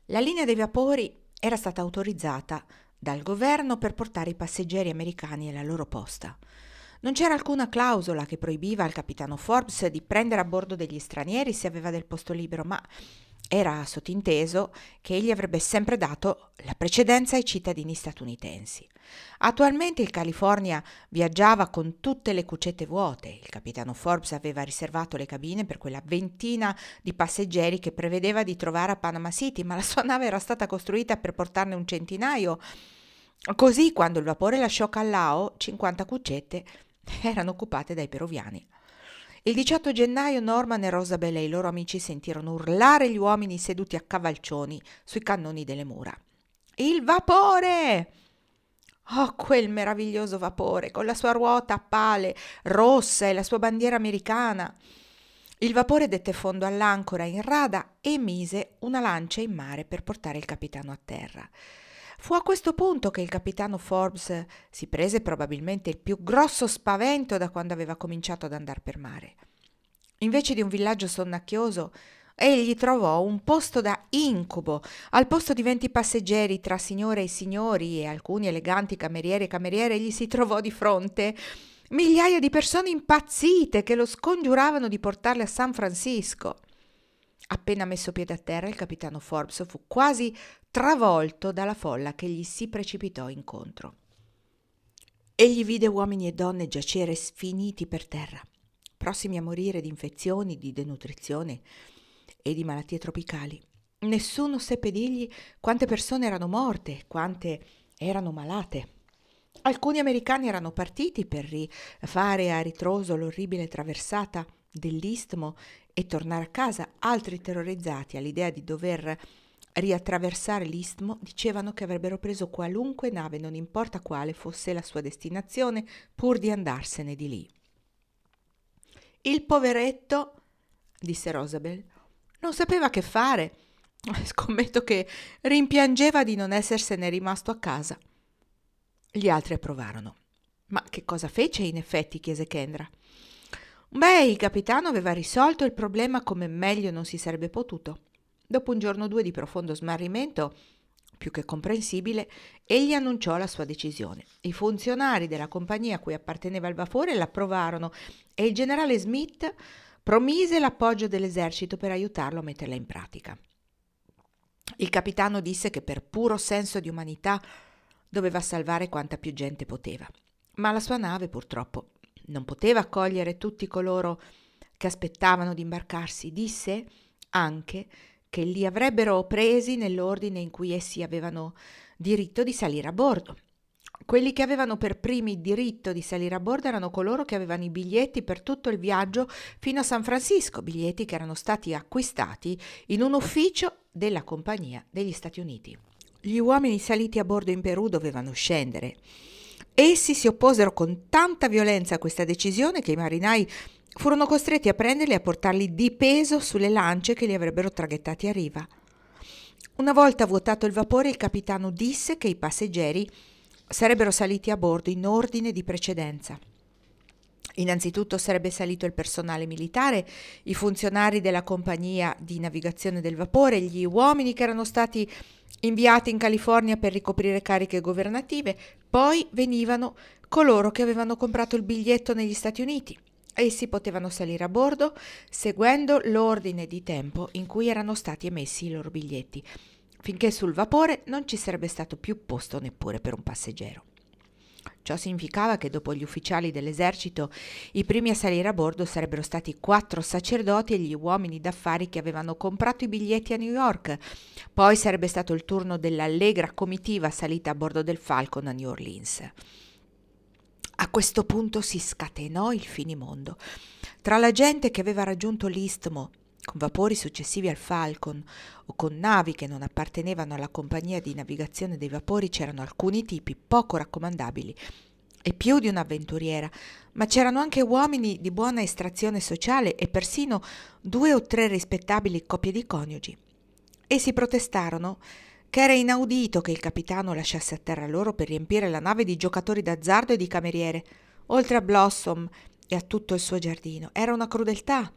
La linea dei vapori era stata autorizzata dal governo per portare i passeggeri americani alla loro posta. Non c'era alcuna clausola che proibiva al capitano Forbes di prendere a bordo degli stranieri se aveva del posto libero, ma era sottinteso che egli avrebbe sempre dato la precedenza ai cittadini statunitensi. Attualmente il California viaggiava con tutte le cucette vuote. Il capitano Forbes aveva riservato le cabine per quella ventina di passeggeri che prevedeva di trovare a Panama City, ma la sua nave era stata costruita per portarne un centinaio. Così, quando il vapore lasciò Callao, 50 cuccette erano occupate dai peruviani. Il 18 gennaio Norman e Rosabel e i loro amici sentirono urlare gli uomini seduti a cavalcioni sui cannoni delle mura. Il vapore! Oh, quel meraviglioso vapore, con la sua ruota a pale rossa e la sua bandiera americana. Il vapore dette fondo all'ancora in rada e mise una lancia in mare per portare il capitano a terra. Fu a questo punto che il capitano Forbes si prese probabilmente il più grosso spavento da quando aveva cominciato ad andare per mare. Invece di un villaggio sonnacchioso, egli trovò un posto da incubo. Al posto di 20 passeggeri tra signore e signori e alcuni eleganti camerieri e cameriere, egli si trovò di fronte migliaia di persone impazzite che lo scongiuravano di portarle a San Francisco. Appena messo piede a terra, il capitano Forbes fu quasi travolto dalla folla che gli si precipitò incontro. Egli vide uomini e donne giacere sfiniti per terra, prossimi a morire di infezioni, di denutrizione e di malattie tropicali. Nessuno seppe dirgli quante persone erano morte, quante erano malate. Alcuni americani erano partiti per rifare a ritroso l'orribile traversata dell'Istmo e tornare a casa, altri terrorizzati all'idea di dover riattraversare l'Istmo dicevano che avrebbero preso qualunque nave, non importa quale fosse la sua destinazione, pur di andarsene di lì. Il poveretto, disse Rosabel, non sapeva che fare. Scommetto che rimpiangeva di non essersene rimasto a casa. Gli altri approvarono. Ma che cosa fece in effetti? Chiese Kendra. Beh, il capitano aveva risolto il problema come meglio non si sarebbe potuto. Dopo un giorno o due di profondo smarrimento, più che comprensibile, egli annunciò la sua decisione. I funzionari della compagnia a cui apparteneva il vapore l'approvarono e il generale Smith promise l'appoggio dell'esercito per aiutarlo a metterla in pratica. Il capitano disse che per puro senso di umanità doveva salvare quanta più gente poteva, ma la sua nave purtroppo non poteva accogliere tutti coloro che aspettavano di imbarcarsi. Disse anche che li avrebbero presi nell'ordine in cui essi avevano diritto di salire a bordo. Quelli che avevano per primi il diritto di salire a bordo erano coloro che avevano i biglietti per tutto il viaggio fino a San Francisco, biglietti che erano stati acquistati in un ufficio della Compagnia degli Stati Uniti. Gli uomini saliti a bordo in Perù dovevano scendere. Essi si opposero con tanta violenza a questa decisione che i marinai furono costretti a prenderli e a portarli di peso sulle lance che li avrebbero traghettati a riva. Una volta vuotato il vapore, il capitano disse che i passeggeri sarebbero saliti a bordo in ordine di precedenza. Innanzitutto sarebbe salito il personale militare, i funzionari della compagnia di navigazione del vapore, gli uomini che erano stati inviati in California per ricoprire cariche governative, poi venivano coloro che avevano comprato il biglietto negli Stati Uniti. Essi potevano salire a bordo seguendo l'ordine di tempo in cui erano stati emessi i loro biglietti, finché sul vapore non ci sarebbe stato più posto neppure per un passeggero. Ciò significava che dopo gli ufficiali dell'esercito i primi a salire a bordo sarebbero stati 4 sacerdoti e gli uomini d'affari che avevano comprato i biglietti a New York. Poi sarebbe stato il turno dell'allegra comitiva salita a bordo del Falcon a New Orleans. A questo punto si scatenò il finimondo. Tra la gente che aveva raggiunto l'Istmo con vapori successivi al Falcon o con navi che non appartenevano alla compagnia di navigazione dei vapori c'erano alcuni tipi poco raccomandabili e più di un'avventuriera, ma c'erano anche uomini di buona estrazione sociale e persino 2 o 3 rispettabili coppie di coniugi. Essi protestarono che era inaudito che il capitano lasciasse a terra loro per riempire la nave di giocatori d'azzardo e di cameriere, oltre a Blossom e a tutto il suo giardino. Era una crudeltà.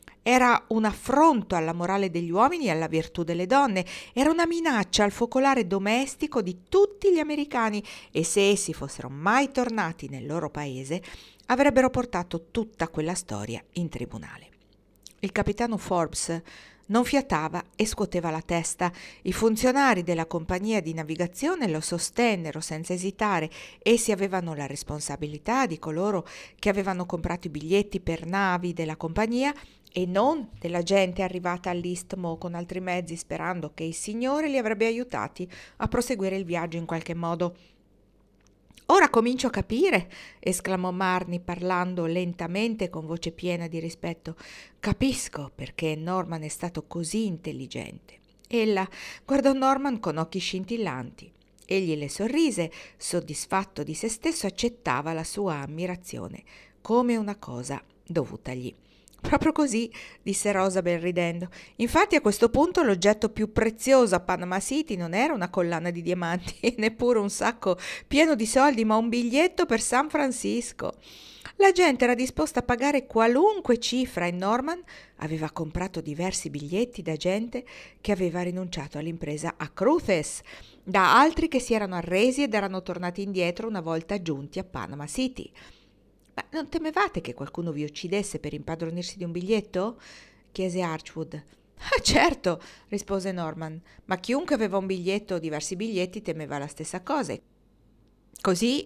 Era un affronto alla morale degli uomini e alla virtù delle donne, era una minaccia al focolare domestico di tutti gli americani e se essi fossero mai tornati nel loro paese avrebbero portato tutta quella storia in tribunale. Il capitano Forbes non fiatava e scuoteva la testa. I funzionari della compagnia di navigazione lo sostennero senza esitare. Essi avevano la responsabilità di coloro che avevano comprato i biglietti per navi della compagnia e non della gente arrivata all'Istmo con altri mezzi sperando che il Signore li avrebbe aiutati a proseguire il viaggio in qualche modo. «Ora comincio a capire», esclamò Marnie parlando lentamente con voce piena di rispetto. «Capisco perché Norman è stato così intelligente». Ella guardò Norman con occhi scintillanti. Egli le sorrise, soddisfatto di se stesso, accettava la sua ammirazione come una cosa dovutagli. «Proprio così», disse Rosabel ridendo. «Infatti a questo punto l'oggetto più prezioso a Panama City non era una collana di diamanti e neppure un sacco pieno di soldi, ma un biglietto per San Francisco». La gente era disposta a pagare qualunque cifra e Norman aveva comprato diversi biglietti da gente che aveva rinunciato all'impresa a Cruces, da altri che si erano arresi ed erano tornati indietro una volta giunti a Panama City. «Ma non temevate che qualcuno vi uccidesse per impadronirsi di un biglietto?» chiese Archwood. «Ah, certo», rispose Norman, «ma chiunque aveva un biglietto o diversi biglietti temeva la stessa cosa. Così,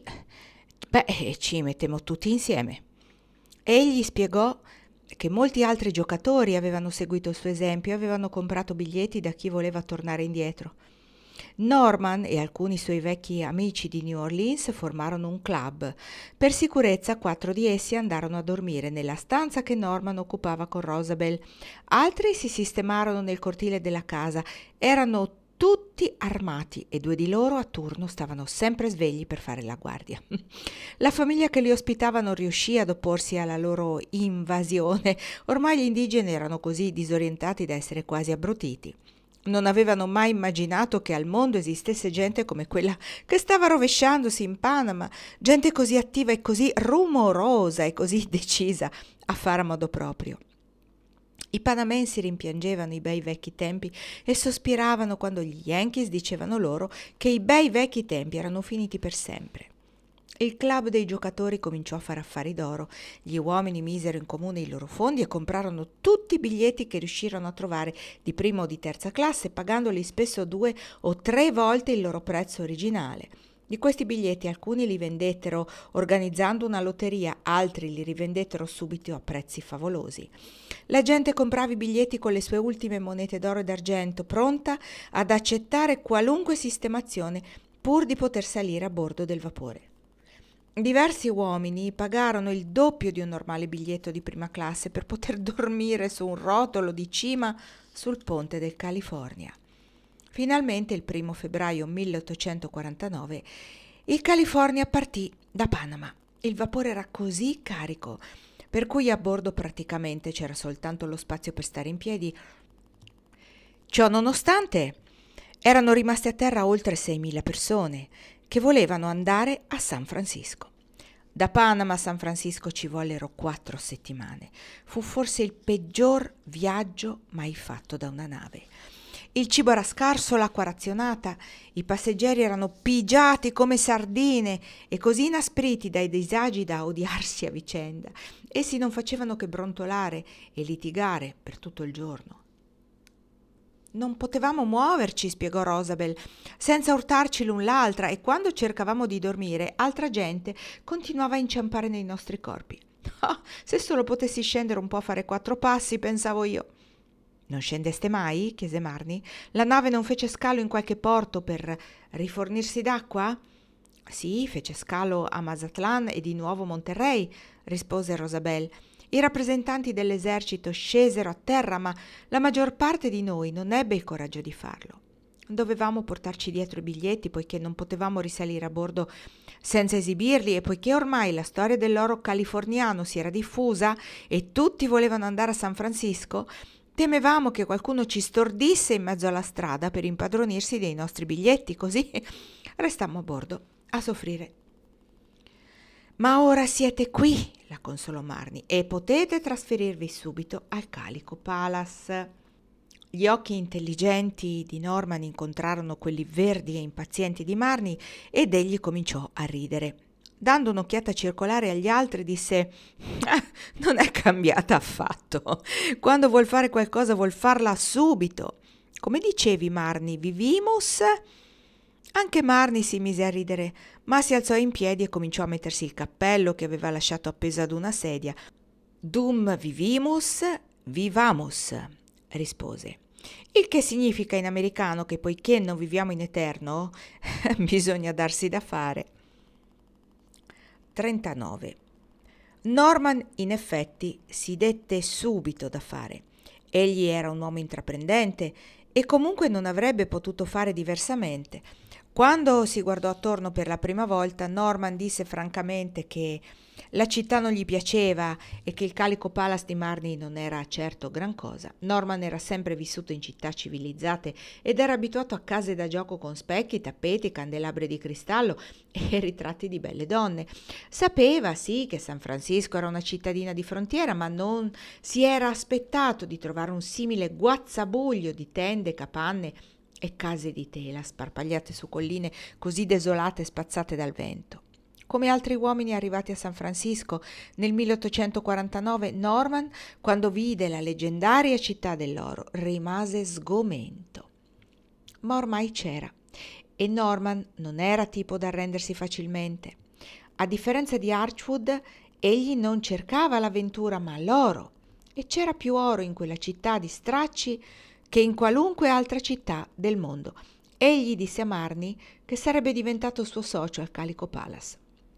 ci mettemmo tutti insieme». Egli spiegò che molti altri giocatori avevano seguito il suo esempio e avevano comprato biglietti da chi voleva tornare indietro. Norman e alcuni suoi vecchi amici di New Orleans formarono un club. Per sicurezza 4 di essi andarono a dormire nella stanza che Norman occupava con Rosabel. Altri si sistemarono nel cortile della casa. Erano tutti armati e 2 di loro a turno stavano sempre svegli per fare la guardia. La famiglia che li ospitava non riuscì ad opporsi alla loro invasione. Ormai gli indigeni erano così disorientati da essere quasi abbrutiti. Non avevano mai immaginato che al mondo esistesse gente come quella che stava rovesciandosi in Panama, gente così attiva e così rumorosa e così decisa a fare a modo proprio. I panamensi rimpiangevano i bei vecchi tempi e sospiravano quando gli Yankees dicevano loro che i bei vecchi tempi erano finiti per sempre. Il club dei giocatori cominciò a fare affari d'oro. Gli uomini misero in comune i loro fondi e comprarono tutti i biglietti che riuscirono a trovare di prima o di terza classe, pagandoli spesso 2 o 3 volte il loro prezzo originale. Di questi biglietti alcuni li vendettero organizzando una lotteria, altri li rivendettero subito a prezzi favolosi. La gente comprava i biglietti con le sue ultime monete d'oro e d'argento, pronta ad accettare qualunque sistemazione pur di poter salire a bordo del vapore. Diversi uomini pagarono il doppio di un normale biglietto di prima classe per poter dormire su un rotolo di cima sul ponte del California. Finalmente, il 1 febbraio 1849, il California partì da Panama. Il vapore era così carico, per cui a bordo praticamente c'era soltanto lo spazio per stare in piedi. Ciò nonostante, erano rimaste a terra oltre 6.000 persone che volevano andare a San Francisco. Da Panama a San Francisco ci vollero 4 settimane. Fu forse il peggior viaggio mai fatto da una nave. Il cibo era scarso, l'acqua razionata, i passeggeri erano pigiati come sardine e così inaspriti dai disagi da odiarsi a vicenda. Essi non facevano che brontolare e litigare per tutto il giorno. «Non potevamo muoverci», spiegò Rosabel, «senza urtarci l'un l'altra e quando cercavamo di dormire, altra gente continuava a inciampare nei nostri corpi. Oh, se solo potessi scendere un po' a fare 4 passi, pensavo io». «Non scendeste mai?» chiese Marnie. «La nave non fece scalo in qualche porto per rifornirsi d'acqua?» «Sì, fece scalo a Mazatlan e di nuovo Monterrey», rispose Rosabel. «I rappresentanti dell'esercito scesero a terra, ma la maggior parte di noi non ebbe il coraggio di farlo. Dovevamo portarci dietro i biglietti poiché non potevamo risalire a bordo senza esibirli e poiché ormai la storia dell'oro californiano si era diffusa e tutti volevano andare a San Francisco, temevamo che qualcuno ci stordisse in mezzo alla strada per impadronirsi dei nostri biglietti, così restammo a bordo a soffrire». Ma ora siete qui, la consolò Marnie, e potete trasferirvi subito al Calico Palace. Gli occhi intelligenti di Norman incontrarono quelli verdi e impazienti di Marnie ed egli cominciò a ridere. Dando un'occhiata circolare agli altri, disse: non è cambiata affatto. Quando vuol fare qualcosa vuol farla subito. Come dicevi, Marnie, vivimus? Anche Marnie si mise a ridere, ma si alzò in piedi e cominciò a mettersi il cappello che aveva lasciato appeso ad una sedia. Dum vivimus, vivamus, rispose. Il che significa in americano che poiché non viviamo in eterno, bisogna darsi da fare. 39. Norman in effetti si dette subito da fare. Egli era un uomo intraprendente e comunque non avrebbe potuto fare diversamente. Quando si guardò attorno per la prima volta, Norman disse francamente che la città non gli piaceva e che il Calico Palace di Marnie non era certo gran cosa. Norman era sempre vissuto in città civilizzate ed era abituato a case da gioco con specchi, tappeti, candelabri di cristallo e ritratti di belle donne. Sapeva, sì, che San Francisco era una cittadina di frontiera, ma non si era aspettato di trovare un simile guazzabuglio di tende, capanne e case di tela sparpagliate su colline così desolate e spazzate dal vento. Come altri uomini arrivati a San Francisco nel 1849, Norman, quando vide la leggendaria città dell'oro, rimase sgomento. Ma ormai c'era, e Norman non era tipo da arrendersi facilmente. A differenza di Archwood, egli non cercava l'avventura ma l'oro, e c'era più oro in quella città di stracci che in qualunque altra città del mondo. Egli disse a Marnie che sarebbe diventato suo socio al Calico Palace.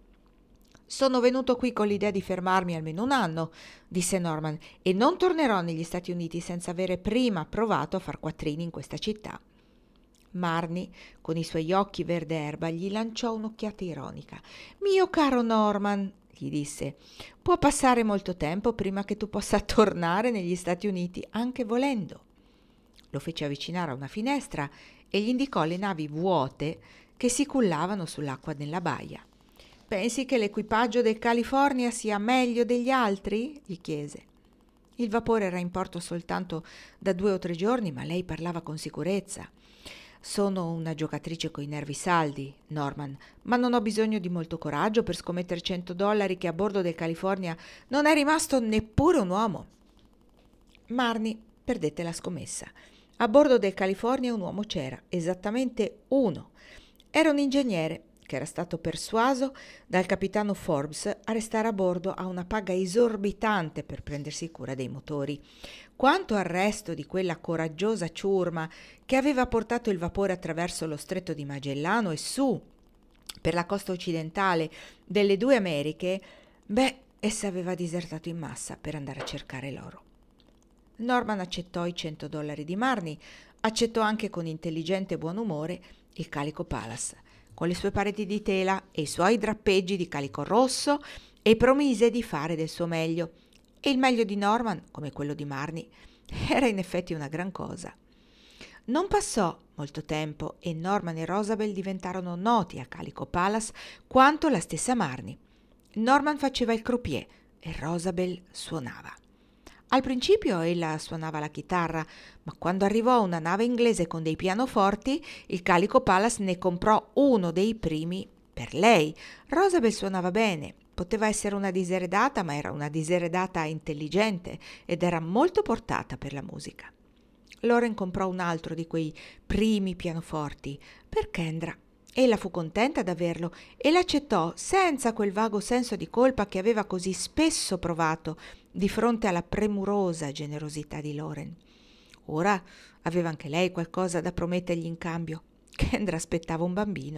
«Sono venuto qui con l'idea di fermarmi almeno un anno», disse Norman, «e non tornerò negli Stati Uniti senza avere prima provato a far quattrini in questa città». Marnie, con i suoi occhi verde erba, gli lanciò un'occhiata ironica. «Mio caro Norman», gli disse, «può passare molto tempo prima che tu possa tornare negli Stati Uniti, anche volendo». Lo fece avvicinare a una finestra e gli indicò le navi vuote che si cullavano sull'acqua nella baia. «Pensi che l'equipaggio del California sia meglio degli altri?» gli chiese. Il vapore era in porto soltanto da 2 o 3 giorni, ma lei parlava con sicurezza. «Sono una giocatrice coi nervi saldi, Norman, ma non ho bisogno di molto coraggio per scommettere $100 che a bordo del California non è rimasto neppure un uomo». Marnie perdette la scommessa. A bordo del California un uomo c'era, esattamente uno. Era un ingegnere che era stato persuaso dal capitano Forbes a restare a bordo a una paga esorbitante per prendersi cura dei motori. Quanto al resto di quella coraggiosa ciurma che aveva portato il vapore attraverso lo stretto di Magellano e su per la costa occidentale delle 2 Americhe, essa aveva disertato in massa per andare a cercare l'oro. Norman accettò i $100 di Marnie, accettò anche con intelligente buon umore il Calico Palace, con le sue pareti di tela e i suoi drappeggi di calico rosso, e promise di fare del suo meglio. E il meglio di Norman, come quello di Marnie, era in effetti una gran cosa. Non passò molto tempo e Norman e Rosabel diventarono noti a Calico Palace quanto la stessa Marnie. Norman faceva il croupier e Rosabel suonava. Al principio ella suonava la chitarra, ma quando arrivò una nave inglese con dei pianoforti, il Calico Palace ne comprò uno dei primi per lei. Rosabel suonava bene, poteva essere una diseredata, ma era una diseredata intelligente ed era molto portata per la musica. Lauren comprò un altro di quei primi pianoforti per Kendra. Ella fu contenta d'averlo e l'accettò senza quel vago senso di colpa che aveva così spesso provato di fronte alla premurosa generosità di Lauren. Ora aveva anche lei qualcosa da promettergli in cambio. Kendra aspettava un bambino.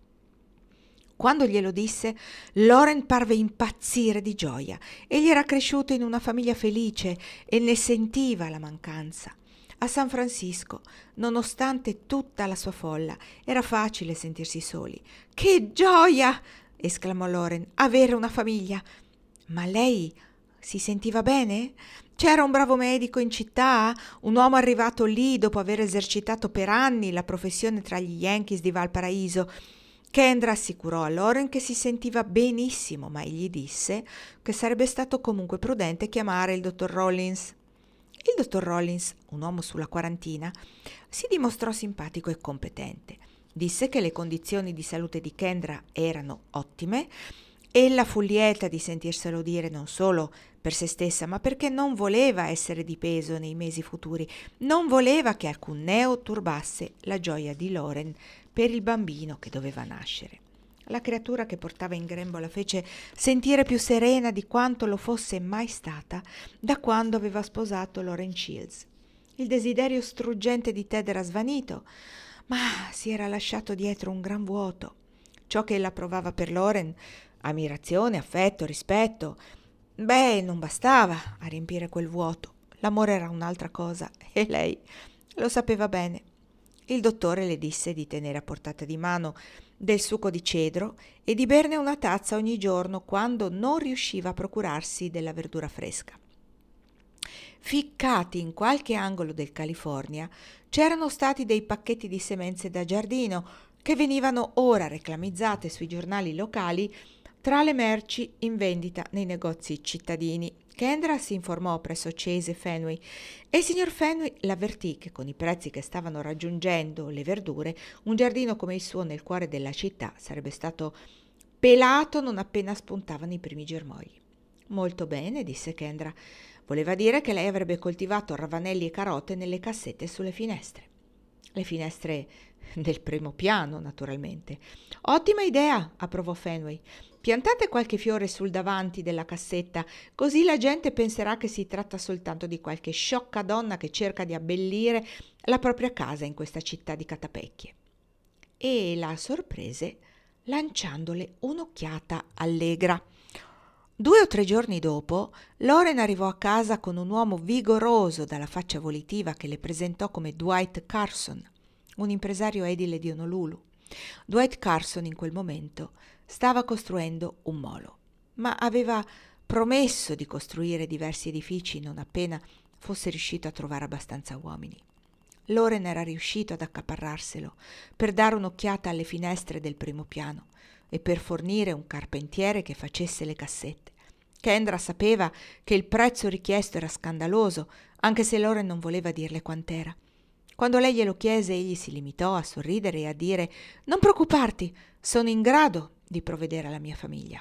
Quando glielo disse, Lauren parve impazzire di gioia. Egli era cresciuto in una famiglia felice e ne sentiva la mancanza. A San Francisco, nonostante tutta la sua folla, era facile sentirsi soli. «Che gioia!» esclamò Lauren, «avere una famiglia!» «Ma lei si sentiva bene? C'era un bravo medico in città? Un uomo arrivato lì dopo aver esercitato per anni la professione tra gli Yankees di Valparaíso? Kendra assicurò a Loren che si sentiva benissimo, ma egli disse che sarebbe stato comunque prudente chiamare il dottor Rollins. Il dottor Rollins, un uomo sulla quarantina, si dimostrò simpatico e competente. Disse che le condizioni di salute di Kendra erano ottime. Ella fu lieta di sentirselo dire non solo per se stessa, ma perché non voleva essere di peso nei mesi futuri, non voleva che alcun neo turbasse la gioia di Loren per il bambino che doveva nascere. La creatura che portava in grembo la fece sentire più serena di quanto lo fosse mai stata da quando aveva sposato Loren Shields. Il desiderio struggente di Ted era svanito, ma si era lasciato dietro un gran vuoto. Ciò che ella provava per Loren, ammirazione, affetto, rispetto, non bastava a riempire quel vuoto. L'amore era un'altra cosa e lei lo sapeva bene. Il dottore le disse di tenere a portata di mano del succo di cedro e di berne una tazza ogni giorno quando non riusciva a procurarsi della verdura fresca. Ficcati in qualche angolo del California c'erano stati dei pacchetti di semenze da giardino che venivano ora reclamizzate sui giornali locali tra le merci in vendita nei negozi cittadini. Kendra si informò presso Chase e Fenway e il signor Fenway l'avvertì che con i prezzi che stavano raggiungendo le verdure, un giardino come il suo nel cuore della città sarebbe stato pelato non appena spuntavano i primi germogli. Molto bene, disse Kendra. Voleva dire che lei avrebbe coltivato ravanelli e carote nelle cassette sulle finestre. Le finestre del primo piano, naturalmente. Ottima idea, approvò Fenway. Piantate qualche fiore sul davanti della cassetta, così la gente penserà che si tratta soltanto di qualche sciocca donna che cerca di abbellire la propria casa in questa città di catapecchie. E la sorprese lanciandole un'occhiata allegra. 2 o 3 giorni dopo, Loren arrivò a casa con un uomo vigoroso dalla faccia volitiva che le presentò come Dwight Carson, un impresario edile di Honolulu. Dwight Carson in quel momento stava costruendo un molo, ma aveva promesso di costruire diversi edifici non appena fosse riuscito a trovare abbastanza uomini. Loren era riuscito ad accaparrarselo per dare un'occhiata alle finestre del primo piano e per fornire un carpentiere che facesse le cassette. Kendra sapeva che il prezzo richiesto era scandaloso, anche se Loren non voleva dirle quant'era. Quando lei glielo chiese, egli si limitò a sorridere e a dire: «Non preoccuparti, sono in grado di provvedere alla mia famiglia».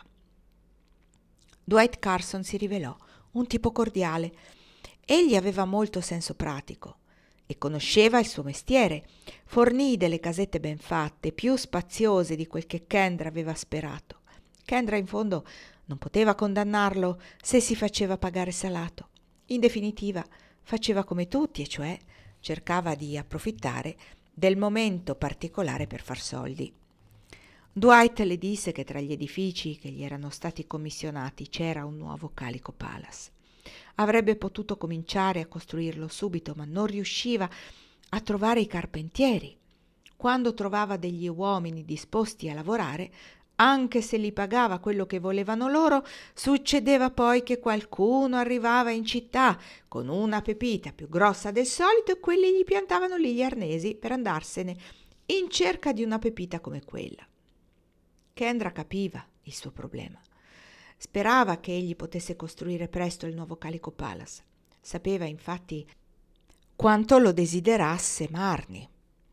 Dwight Carson si rivelò un tipo cordiale. Egli aveva molto senso pratico e conosceva il suo mestiere. Fornì delle casette ben fatte, più spaziose di quel che Kendra aveva sperato. Kendra, in fondo, non poteva condannarlo se si faceva pagare salato. In definitiva, faceva come tutti, e cioè cercava di approfittare del momento particolare per far soldi. Dwight le disse che tra gli edifici che gli erano stati commissionati c'era un nuovo Calico Palace. Avrebbe potuto cominciare a costruirlo subito, ma non riusciva a trovare i carpentieri. Quando trovava degli uomini disposti a lavorare, anche se li pagava quello che volevano loro, succedeva poi che qualcuno arrivava in città con una pepita più grossa del solito e quelli gli piantavano lì gli arnesi per andarsene in cerca di una pepita come quella. Kendra capiva il suo problema. Sperava che egli potesse costruire presto il nuovo Calico Palace. Sapeva infatti quanto lo desiderasse Marnie.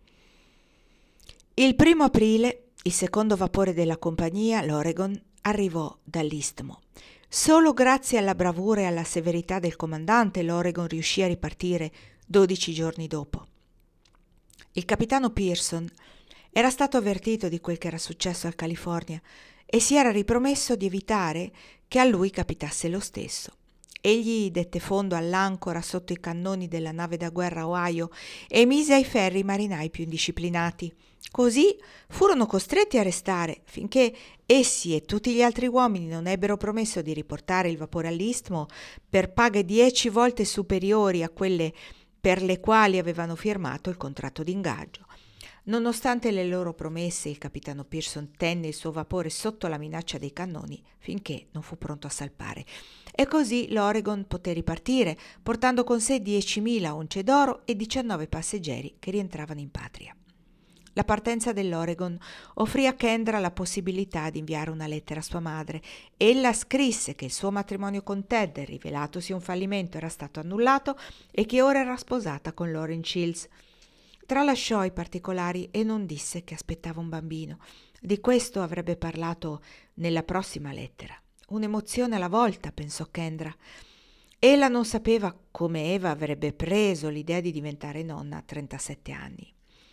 Il 1° aprile il secondo vapore della compagnia, l'Oregon, arrivò dall'Istmo. Solo grazie alla bravura e alla severità del comandante l'Oregon riuscì a ripartire 12 giorni dopo. Il capitano Pearson era stato avvertito di quel che era successo al California e si era ripromesso di evitare che a lui capitasse lo stesso. Egli dette fondo all'ancora sotto i cannoni della nave da guerra Ohio e mise ai ferri i marinai più indisciplinati. Così furono costretti a restare finché essi e tutti gli altri uomini non ebbero promesso di riportare il vapore all'Istmo per paghe 10 volte superiori a quelle per le quali avevano firmato il contratto d'ingaggio. Nonostante le loro promesse, il capitano Pearson tenne il suo vapore sotto la minaccia dei cannoni finché non fu pronto a salpare. E così l'Oregon poté ripartire, portando con sé 10.000 once d'oro e 19 passeggeri che rientravano in patria. La partenza dell'Oregon offrì a Kendra la possibilità di inviare una lettera a sua madre. Ella scrisse che il suo matrimonio con Ted, rivelatosi un fallimento, era stato annullato e che ora era sposata con Lauryn Shields. Tralasciò i particolari e non disse che aspettava un bambino. Di questo avrebbe parlato nella prossima lettera. Un'emozione alla volta, pensò Kendra. Ella non sapeva come Eva avrebbe preso l'idea di diventare nonna a 37 anni.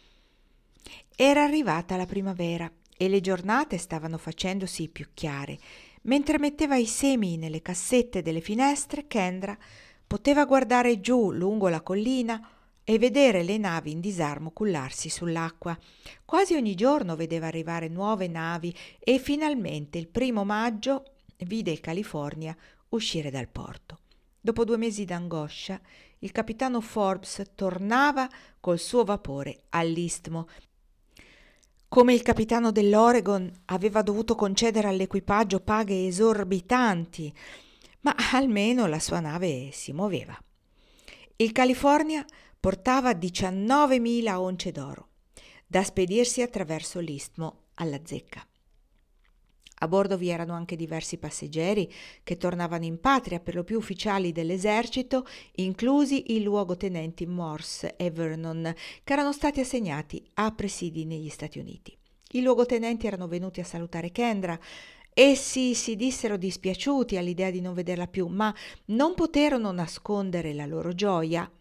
Era arrivata la primavera e le giornate stavano facendosi più chiare. Mentre metteva i semi nelle cassette delle finestre, Kendra poteva guardare giù lungo la collina e vedere le navi in disarmo cullarsi sull'acqua. Quasi ogni giorno vedeva arrivare nuove navi e finalmente il 1° maggio vide il California uscire dal porto. Dopo 2 mesi d'angoscia, il capitano Forbes tornava col suo vapore all'Istmo. Come il capitano dell'Oregon aveva dovuto concedere all'equipaggio paghe esorbitanti, ma almeno la sua nave si muoveva. Il California portava 19.000 once d'oro, da spedirsi attraverso l'Istmo alla zecca. A bordo vi erano anche diversi passeggeri che tornavano in patria, per lo più ufficiali dell'esercito, inclusi i luogotenenti Morse e Vernon, che erano stati assegnati a presidi negli Stati Uniti. I luogotenenti erano venuti a salutare Kendra. Essi si dissero dispiaciuti all'idea di non vederla più, ma non poterono nascondere la loro gioia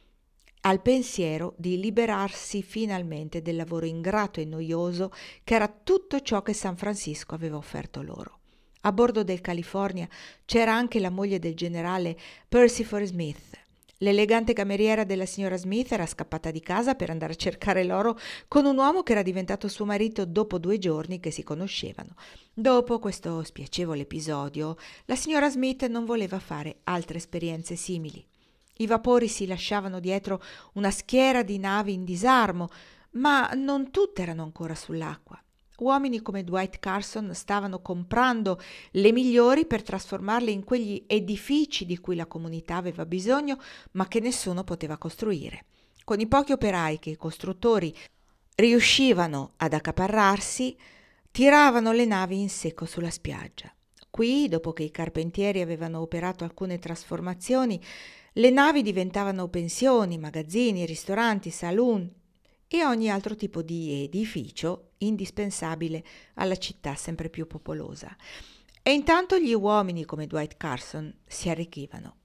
al pensiero di liberarsi finalmente del lavoro ingrato e noioso che era tutto ciò che San Francisco aveva offerto loro. A bordo del California c'era anche la moglie del generale Percival Smith. L'elegante cameriera della signora Smith era scappata di casa per andare a cercare l'oro con un uomo che era diventato suo marito dopo 2 giorni che si conoscevano. Dopo questo spiacevole episodio, la signora Smith non voleva fare altre esperienze simili. I vapori si lasciavano dietro una schiera di navi in disarmo, ma non tutte erano ancora sull'acqua. Uomini come Dwight Carson stavano comprando le migliori per trasformarle in quegli edifici di cui la comunità aveva bisogno, ma che nessuno poteva costruire. Con i pochi operai che i costruttori riuscivano ad accaparrarsi, tiravano le navi in secco sulla spiaggia. Qui, dopo che i carpentieri avevano operato alcune trasformazioni, le navi diventavano pensioni, magazzini, ristoranti, saloon e ogni altro tipo di edificio indispensabile alla città sempre più popolosa. E intanto gli uomini come Dwight Carson si arricchivano.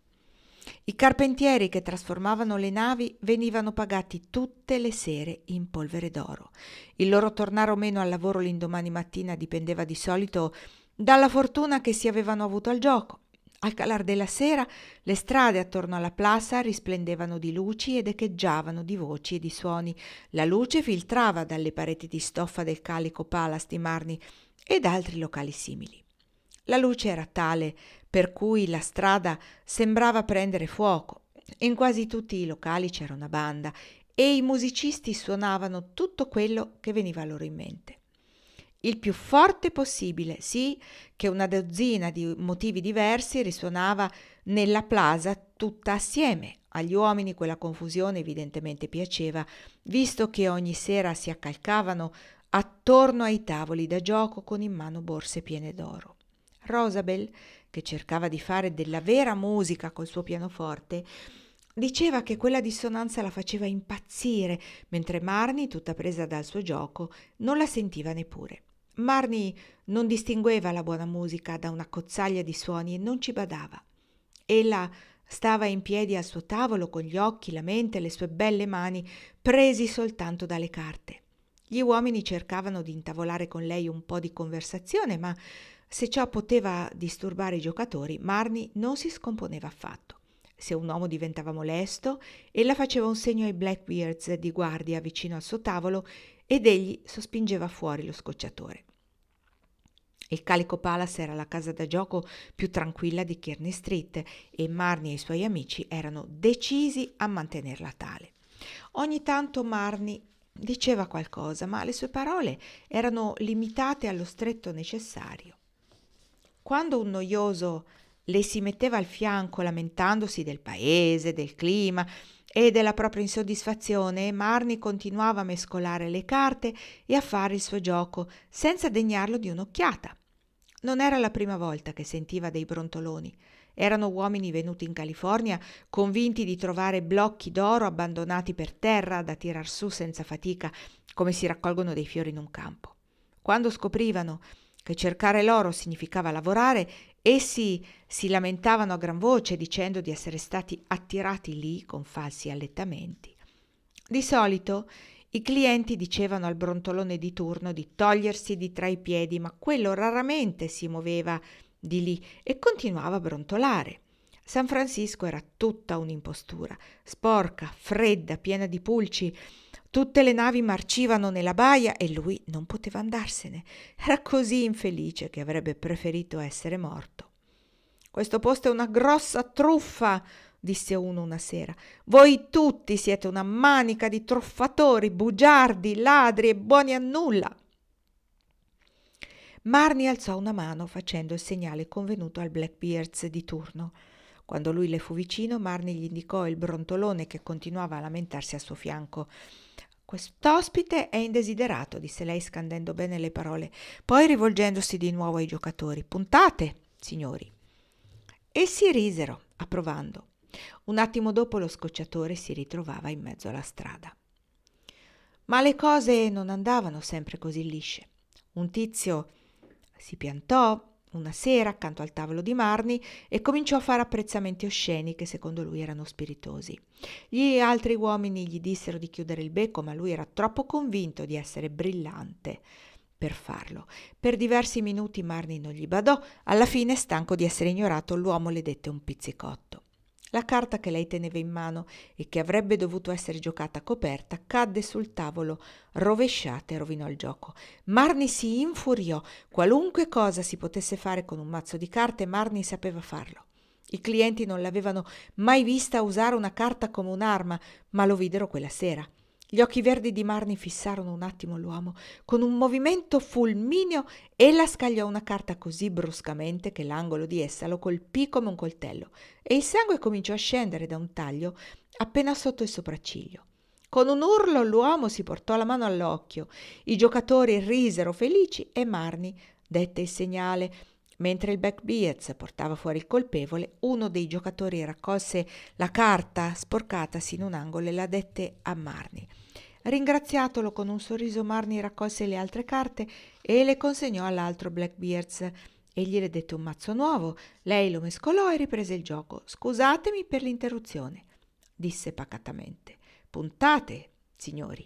I carpentieri che trasformavano le navi venivano pagati tutte le sere in polvere d'oro. Il loro tornare o meno al lavoro l'indomani mattina dipendeva di solito dalla fortuna che si avevano avuto al gioco. Al calar della sera le strade attorno alla plaza risplendevano di luci ed echeggiavano di voci e di suoni. La luce filtrava dalle pareti di stoffa del Calico Palace di Marni ed altri locali simili. La luce era tale per cui la strada sembrava prendere fuoco. In quasi tutti i locali c'era una banda e i musicisti suonavano tutto quello che veniva loro in mente. Il più forte possibile, sì, che una dozzina di motivi diversi risuonava nella plaza tutta assieme. Agli uomini quella confusione evidentemente piaceva, visto che ogni sera si accalcavano attorno ai tavoli da gioco con in mano borse piene d'oro. Rosabel, che cercava di fare della vera musica col suo pianoforte, diceva che quella dissonanza la faceva impazzire, mentre Marnie, tutta presa dal suo gioco, non la sentiva neppure. Marnie non distingueva la buona musica da una cozzaglia di suoni e non ci badava. Ella stava in piedi al suo tavolo con gli occhi, la mente e le sue belle mani presi soltanto dalle carte. Gli uomini cercavano di intavolare con lei un po' di conversazione, ma se ciò poteva disturbare i giocatori, Marnie non si scomponeva affatto. Se un uomo diventava molesto, ella faceva un segno ai Blackbeards di guardia vicino al suo tavolo ed egli sospingeva fuori lo scocciatore. Il Calico Palace era la casa da gioco più tranquilla di Kearney Street e Marnie e i suoi amici erano decisi a mantenerla tale. Ogni tanto Marnie diceva qualcosa, ma le sue parole erano limitate allo stretto necessario. Quando un noioso le si metteva al fianco lamentandosi del paese, del clima, E della propria insoddisfazione Marnie continuava a mescolare le carte e a fare il suo gioco senza degnarlo di un'occhiata. Non era la prima volta che sentiva dei brontoloni. Erano uomini venuti in California convinti di trovare blocchi d'oro abbandonati per terra da tirar su senza fatica, come si raccolgono dei fiori in un campo. Quando scoprivano che cercare l'oro significava lavorare, essi si lamentavano a gran voce dicendo di essere stati attirati lì con falsi allettamenti. Di solito i clienti dicevano al brontolone di turno di togliersi di tra i piedi, ma quello raramente si muoveva di lì e continuava a brontolare. San Francisco era tutta un'impostura, sporca, fredda, piena di pulci. Tutte le navi marcivano nella baia e lui non poteva andarsene. Era così infelice che avrebbe preferito essere morto. «Questo posto è una grossa truffa», disse uno una sera. «Voi tutti siete una manica di truffatori, bugiardi, ladri e buoni a nulla». Marnie alzò una mano facendo il segnale convenuto al Blackbeards di turno. Quando lui le fu vicino, Marnie gli indicò il brontolone che continuava a lamentarsi a suo fianco. «Quest'ospite è indesiderato», disse lei scandendo bene le parole, poi rivolgendosi di nuovo ai giocatori. «Puntate, signori». Essi risero, approvando. Un attimo dopo lo scocciatore si ritrovava in mezzo alla strada. Ma le cose non andavano sempre così lisce. Un tizio si piantò una sera accanto al tavolo di Marnie e cominciò a fare apprezzamenti osceni che secondo lui erano spiritosi. Gli altri uomini gli dissero di chiudere il becco, ma lui era troppo convinto di essere brillante per farlo. Per diversi minuti Marnie non gli badò. Alla fine, stanco di essere ignorato, l'uomo le dette un pizzicotto. La carta che lei teneva in mano e che avrebbe dovuto essere giocata coperta cadde sul tavolo, rovesciata, e rovinò il gioco. Marnie si infuriò. Qualunque cosa si potesse fare con un mazzo di carte, Marnie sapeva farlo. I clienti non l'avevano mai vista usare una carta come un'arma, ma lo videro quella sera. Gli occhi verdi di Marnie fissarono un attimo l'uomo. Con un movimento fulmineo ella scagliò una carta così bruscamente che l'angolo di essa lo colpì come un coltello e il sangue cominciò a scendere da un taglio appena sotto il sopracciglio. Con un urlo l'uomo si portò la mano all'occhio. I giocatori risero felici e Marnie dette il segnale. Mentre il Blackbeards portava fuori il colpevole, uno dei giocatori raccolse la carta sporcatasi in un angolo e la dette a Marnie. Ringraziatolo con un sorriso, Marnie raccolse le altre carte e le consegnò all'altro Blackbeards. Egli le dette un mazzo nuovo, lei lo mescolò e riprese il gioco. «Scusatemi per l'interruzione», disse pacatamente. «Puntate, signori».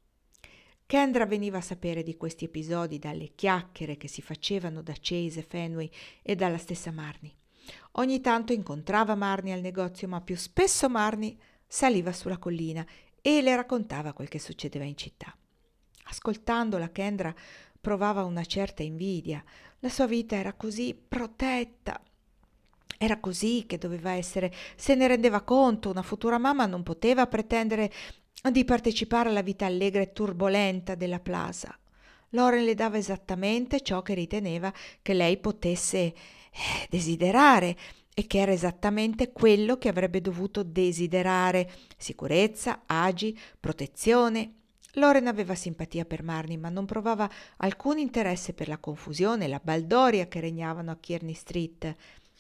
Kendra veniva a sapere di questi episodi dalle chiacchiere che si facevano da Chase e Fenway e dalla stessa Marnie. Ogni tanto incontrava Marnie al negozio, ma più spesso Marnie saliva sulla collina e le raccontava quel che succedeva in città. Ascoltandola, Kendra provava una certa invidia. La sua vita era così protetta. Era così che doveva essere. Se ne rendeva conto. Una futura mamma non poteva pretendere di partecipare alla vita allegra e turbolenta della Plaza. Lauren le dava esattamente ciò che riteneva che lei potesse desiderare e che era esattamente quello che avrebbe dovuto desiderare: sicurezza, agi, protezione. Lauren aveva simpatia per Marnie, ma non provava alcun interesse per la confusione e la baldoria che regnavano a Kearney Street,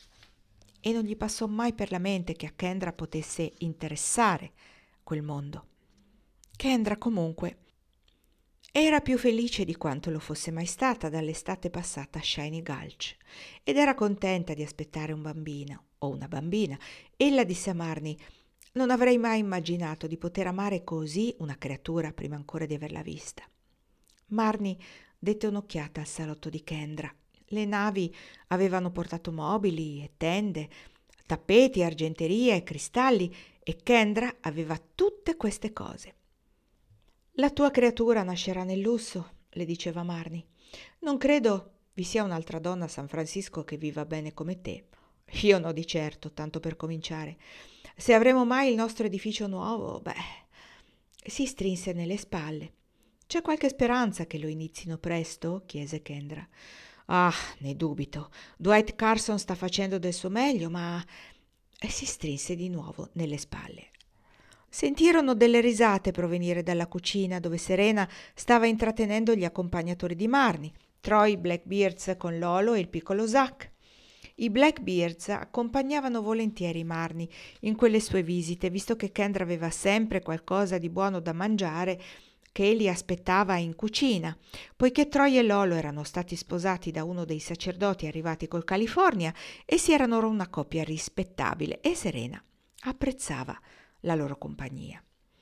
e non gli passò mai per la mente che a Kendra potesse interessare quel mondo. Kendra, comunque, era più felice di quanto lo fosse mai stata dall'estate passata a Shiny Gulch ed era contenta di aspettare un bambino o una bambina. Ella disse a Marnie: «Non avrei mai immaginato di poter amare così una creatura prima ancora di averla vista». Marnie dette un'occhiata al salotto di Kendra. Le navi avevano portato mobili e tende, tappeti, argenteria e cristalli, e Kendra aveva tutte queste cose. «La tua creatura nascerà nel lusso», le diceva Marnie. «Non credo vi sia un'altra donna a San Francisco che viva bene come te. Io no di certo, tanto per cominciare. Se avremo mai il nostro edificio nuovo, Si strinse nelle spalle. «C'è qualche speranza che lo inizino presto?» chiese Kendra. «Ah, ne dubito. Dwight Carson sta facendo del suo meglio, ma...» E si strinse di nuovo nelle spalle. Sentirono delle risate provenire dalla cucina dove Serena stava intrattenendo gli accompagnatori di Marnie, Troy Blackbeards con Lolo e il piccolo Zack. I Blackbeards accompagnavano volentieri Marnie in quelle sue visite, visto che Kendra aveva sempre qualcosa di buono da mangiare che li aspettava in cucina. Poiché Troy e Lolo erano stati sposati da uno dei sacerdoti arrivati col California, essi erano ora una coppia rispettabile e Serena apprezzava la loro compagnia.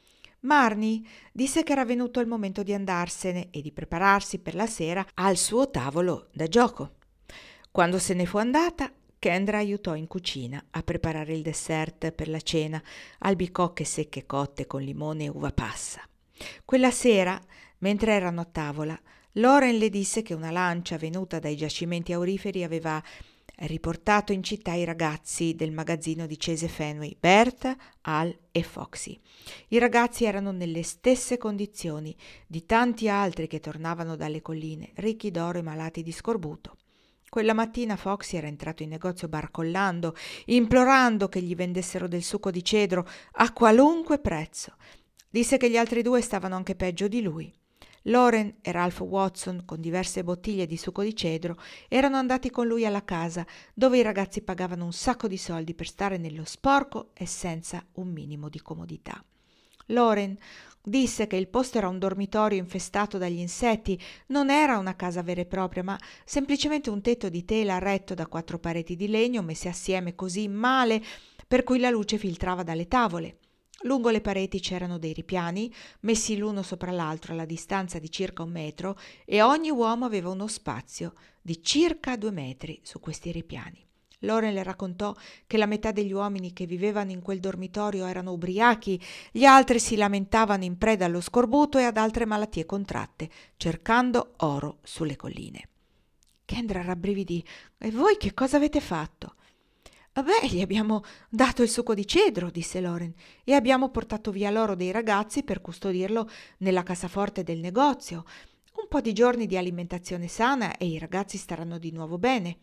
Marnie disse che era venuto il momento di andarsene e di prepararsi per la sera al suo tavolo da gioco. Quando se ne fu andata, Kendra aiutò in cucina a preparare il dessert per la cena, albicocche secche cotte con limone e uva passa. Quella sera, mentre erano a tavola, Lauren le disse che una lancia venuta dai giacimenti auriferi aveva riportato in città i ragazzi del magazzino di Chase Fenway, Bert, Al e Foxy. I ragazzi erano nelle stesse condizioni di tanti altri che tornavano dalle colline, ricchi d'oro e malati di scorbuto. Quella mattina Foxy era entrato in negozio barcollando, implorando che gli vendessero del succo di cedro a qualunque prezzo. Disse che gli altri due stavano anche peggio di lui. Lauren e Ralph Watson, con diverse bottiglie di succo di cedro, erano andati con lui alla casa, dove i ragazzi pagavano un sacco di soldi per stare nello sporco e senza un minimo di comodità. Lauren disse che il posto era un dormitorio infestato dagli insetti, non era una casa vera e propria, ma semplicemente un tetto di tela retto da 4 pareti di legno messe assieme così male per cui la luce filtrava dalle tavole. Lungo le pareti c'erano dei ripiani, messi l'uno sopra l'altro alla distanza di circa 1 metro, e ogni uomo aveva uno spazio di circa 2 metri su questi ripiani. Lauren le raccontò che la metà degli uomini che vivevano in quel dormitorio erano ubriachi, gli altri si lamentavano in preda allo scorbuto e ad altre malattie contratte, cercando oro sulle colline. Kendra rabbrividì. «E voi che cosa avete fatto?» «Beh, gli abbiamo dato il succo di cedro», disse Lauren, «e abbiamo portato via l'oro dei ragazzi per custodirlo nella cassaforte del negozio. Un po' di giorni di alimentazione sana e i ragazzi staranno di nuovo bene».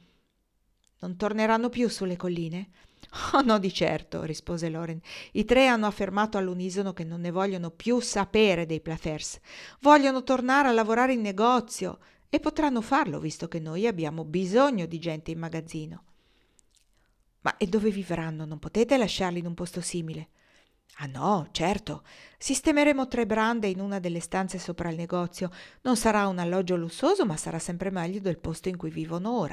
«Non torneranno più sulle colline?» «Oh no, di certo», rispose Lauren. «I 3 hanno affermato all'unisono che non ne vogliono più sapere dei Plathers. Vogliono tornare a lavorare in negozio e potranno farlo visto che noi abbiamo bisogno di gente in magazzino». «Ma e dove vivranno? Non potete lasciarli in un posto simile?» «Ah no, certo. Sistemeremo 3 brande in una delle stanze sopra il negozio. Non sarà un alloggio lussuoso, ma sarà sempre meglio del posto in cui vivono ora».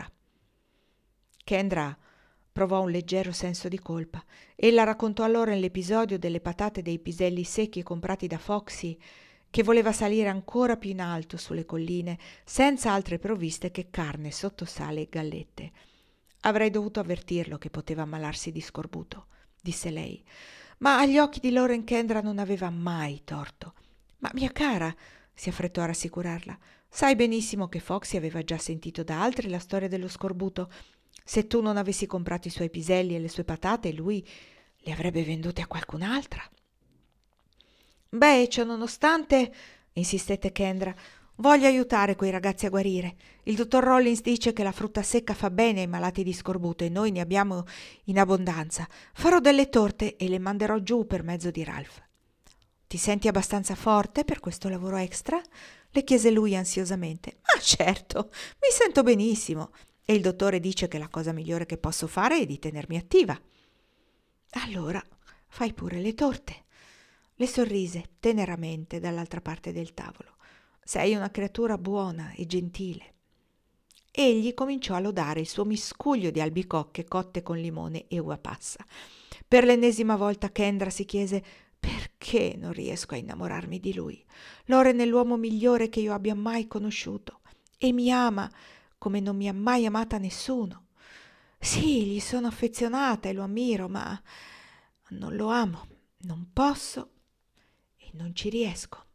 Kendra provò un leggero senso di colpa. Ella raccontò a Lauren l'episodio delle patate e dei piselli secchi comprati da Foxy, che voleva salire ancora più in alto sulle colline, senza altre provviste che carne sottosale e gallette. «Avrei dovuto avvertirlo che poteva ammalarsi di scorbuto», disse lei. Ma agli occhi di Lauren Kendra non aveva mai torto. «Ma mia cara», si affrettò a rassicurarla, «sai benissimo che Foxy aveva già sentito da altri la storia dello scorbuto. Se tu non avessi comprato i suoi piselli e le sue patate, lui li avrebbe vendute a qualcun'altra». «Beh, ciò nonostante», insistette Kendra, «voglio aiutare quei ragazzi a guarire. Il dottor Rollins dice che la frutta secca fa bene ai malati di scorbuto e noi ne abbiamo in abbondanza. Farò delle torte e le manderò giù per mezzo di Ralph». «Ti senti abbastanza forte per questo lavoro extra?» le chiese lui ansiosamente. «Ma certo, mi sento benissimo e il dottore dice che la cosa migliore che posso fare è di tenermi attiva». «Allora fai pure le torte». Le sorrise teneramente dall'altra parte del tavolo. «Sei una creatura buona e gentile». Egli cominciò a lodare il suo miscuglio di albicocche cotte con limone e uva passa. Per l'ennesima volta Kendra si chiese: «Perché non riesco a innamorarmi di lui? Lauren è l'uomo migliore che io abbia mai conosciuto e mi ama come non mi ha mai amata nessuno. Sì, gli sono affezionata e lo ammiro, ma non lo amo, non posso e non ci riesco».